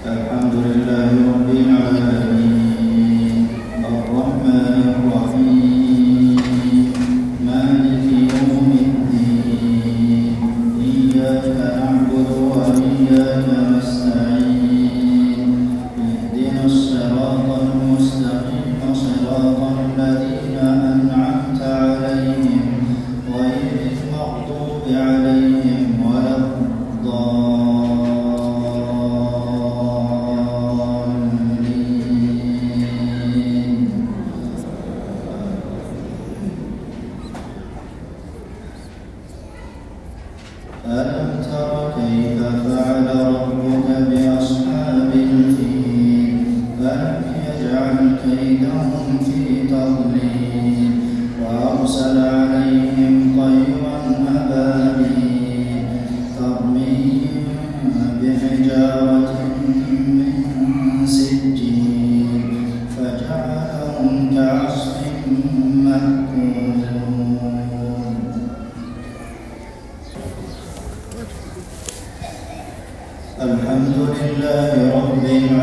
الحمد لله رب العالمين الرحمن الرحيم مالك يوم الدين إياك نعبد وإياك نستعين اهدنا الصراط المستقيم صراط الذين أنعمت عليهم غير المغضوب عليهم ولا ألم تر كيف فعل ربك بأصحاب الفيل ألم يجعل كيدهم في تضليل وأرسل عليهم طيرا أبابيل ترميهم بحجارة من سجيل فجعلهم كعصف مأكول. الحمد لله رب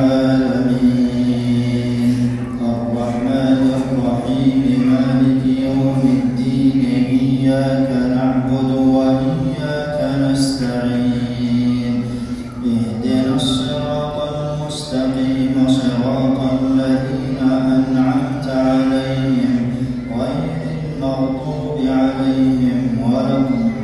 العالمين الرحمن الرحيم مالك يوم الدين إياك نعبد وإياك نستعين اهدنا الصراط المستقيم صراط الذين أنعمت عليهم غير المغضوب عليهم ولا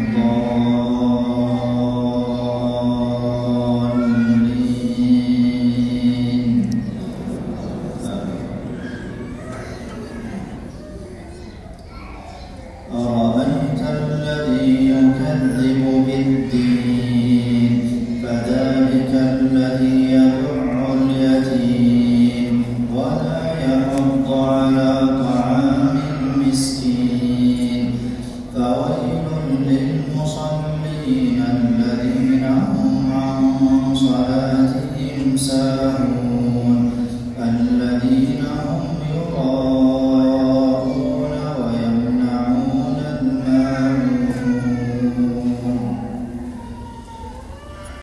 أرأيت الذي يكذب بالدين فذلك الذي يدع اليتيم ولا يحض على طعام المسكين فويل للمصلين الذين هم عن صلاتهم ساهون.